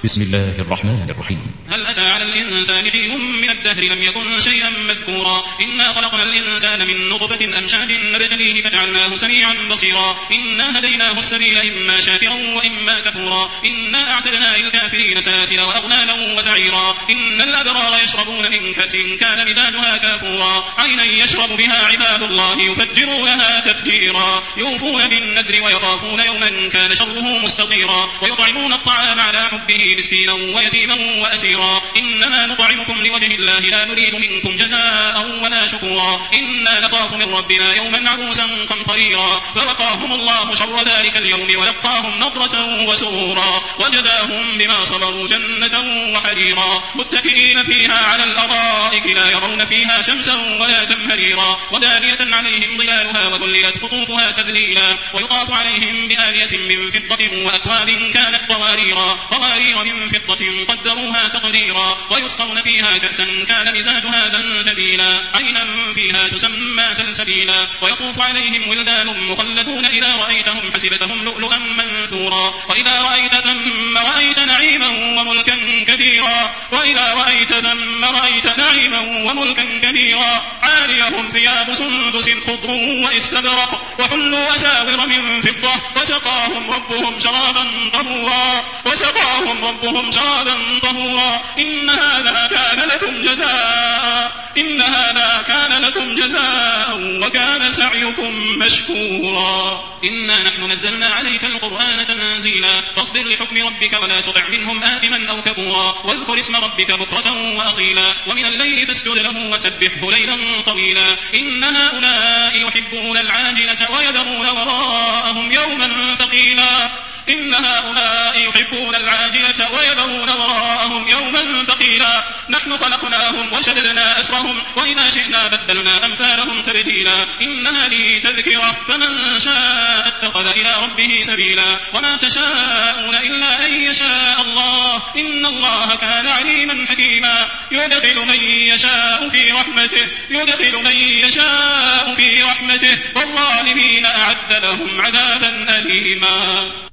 بسم الله الرحمن الرحيم. هل أتى على الإنسان حين من الدهر لم يكن شيئا مذكورا إنا خلقنا الإنسان من نطفة أمشاج نبتليه فجعلناه سميعا بصيرا إنا هديناه السبيل إما شاكرا وإما كفورا إنا أعتدنا للكافرين سلاسل وأغلالا وسعيرا إن الأبرار يشربون من كأس كان مزاجها كافورا عينا يشرب بها عباد الله يفجرونها تفجيرا يوفون بالنذر ويخافون يوما كان شره مستطيرا ويطعمون الطعام على حبه مسكينا ويتيما وأسيرا إنما نطعمكم لوجه الله لا نريد منكم جزاء ولا شكورا إنا نخاف من ربنا يوما عبوسا قمطريرا فوقاهم الله شر ذلك اليوم ولقاهم نضرة وسرورا وجزاهم بما صبروا جنة وحريرا متكئين فيها على الأرائك لا يرون فيها شمسا ولا زمهريرا ودانية عليهم ظلالها وذللت قطوفها تذليلا ويطاف عليهم بآلية من فضة وأكواب كانت قوارير من فضة قدروها تقديرا ويسقون فيها كأسا كان مزاجها زنجبيلا عينا فيها تسمى سلسبيلا ويطوف عليهم ولدان مخلدون إذا رأيتهم حسبتهم لؤلؤا منثورا وإذا رأيت ثم رأيت نعيما وملكا كبيرا وإذا رأيت ثم رأيت نعيما وملكا كبيرا عاليهم ثياب سندس خضر واستبرق وحلوا أساور من فضة وسقاهم ربهم شرابا طهورا إن هذا كان لكم جزاء وكان سعيكم مشكورا إنا نحن نزلنا عليك القرآن تنزيلا فاصبر لحكم ربك ولا تطع منهم آثما أو كفورا واذكر اسم ربك بكرة وأصيلا ومن الليل فاسجد له وسبحه ليلا طويلا إن هؤلاء يحبون العاجلة ويذرون وراءهم يوما ثقيلا نحن خلقناهم وشددنا أسرهم وإذا شئنا بدلنا أمثالهم تبديلا إن هذه تذكرة فمن شاء اتخذ إلى ربه سبيلا وما تشاءون إلا أن يشاء الله إن الله كان عليما حكيما يدخل من يشاء في رحمته والظالمين أعد لهم عذابا أليما.